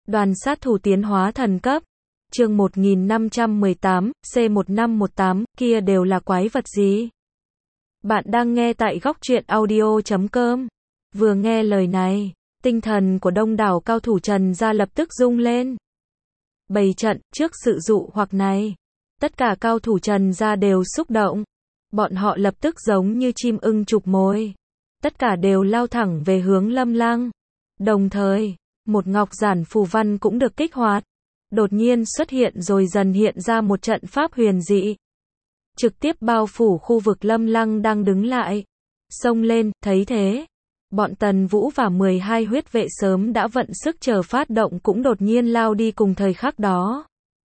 Đoàn sát thủ tiến hóa thần cấp. Chương 1518, C1518, kia đều là quái vật gì? Bạn đang nghe tại góc truyện audio.com. Vừa nghe lời này, tinh thần của đông đảo cao thủ Trần gia lập tức rung lên. Bày trận trước sự dụ hoặc này, tất cả cao thủ Trần gia đều xúc động. Bọn họ lập tức giống như chim ưng chụp mồi, tất cả đều lao thẳng về hướng Lâm Lăng. Đồng thời, một ngọc giản phù văn cũng được kích hoạt, đột nhiên xuất hiện rồi dần hiện ra một trận pháp huyền dị, trực tiếp bao phủ khu vực Lâm Lăng đang đứng lại. Xông lên, thấy thế, bọn Tần Vũ và 12 huyết vệ sớm đã vận sức chờ phát động cũng đột nhiên lao đi cùng thời khắc đó.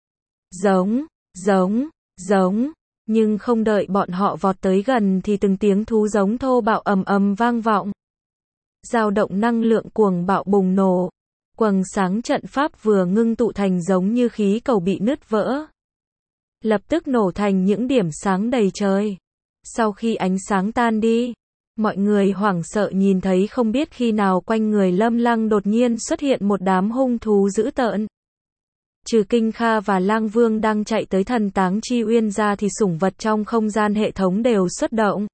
Giống, nhưng không đợi bọn họ vọt tới gần thì từng tiếng thú giống thô bạo ầm ầm vang vọng. Dao động năng lượng cuồng bạo bùng nổ, quầng sáng trận pháp vừa ngưng tụ thành giống như khí cầu bị nứt vỡ, lập tức nổ thành những điểm sáng đầy trời. Sau khi ánh sáng tan đi, mọi người hoảng sợ nhìn thấy không biết khi nào quanh người Lâm Lăng đột nhiên xuất hiện một đám hung thú dữ tợn. Trừ Kinh Kha và Lang Vương đang chạy tới Thần Táng Chi Uyên ra thì sủng vật trong không gian hệ thống đều xuất động.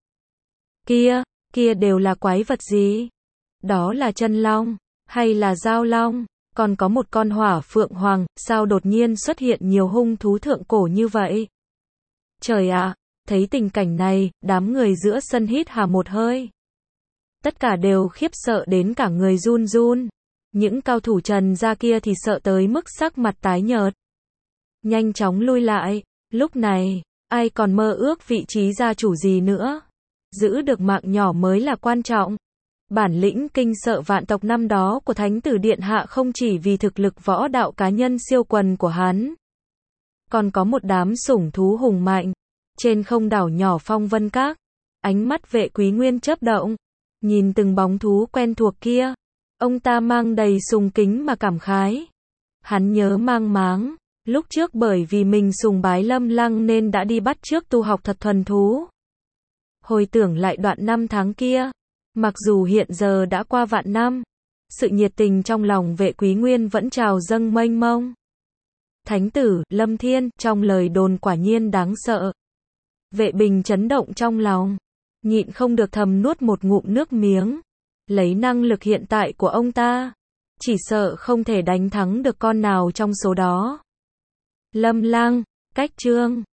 Kia đều là quái vật gì? Đó là chân long, hay là giao long? Còn có một con hỏa phượng hoàng, sao đột nhiên xuất hiện nhiều hung thú thượng cổ như vậy? Trời ạ, thấy tình cảnh này, đám người giữa sân hít hà một hơi. Tất cả đều khiếp sợ đến cả người run run. Những cao thủ Trần gia kia thì sợ tới mức sắc mặt tái nhợt, nhanh chóng lui lại. Lúc này, ai còn mơ ước vị trí gia chủ gì nữa? Giữ được mạng nhỏ mới là quan trọng. Bản lĩnh kinh sợ vạn tộc năm đó của Thánh tử Điện Hạ không chỉ vì thực lực võ đạo cá nhân siêu quần của hắn, còn có một đám sủng thú hùng mạnh. Trên không đảo nhỏ Phong Vân Các, ánh mắt Vệ Quý Nguyên chớp động, nhìn từng bóng thú quen thuộc kia, ông ta mang đầy sùng kính mà cảm khái. Hắn nhớ mang máng, lúc trước bởi vì mình sùng bái Lâm Lăng nên đã đi bắt chước tu học thật thuần thú. Hồi tưởng lại đoạn năm tháng kia, mặc dù hiện giờ đã qua vạn năm, sự nhiệt tình trong lòng Vệ Quý Nguyên vẫn trào dâng mênh mông. Thánh tử, Lâm Thiên, trong lời đồn quả nhiên đáng sợ. Vệ Bình chấn động trong lòng, nhịn không được thầm nuốt một ngụm nước miếng. Lấy năng lực hiện tại của ông ta, chỉ sợ không thể đánh thắng được con nào trong số đó. Lâm Lăng, cách chương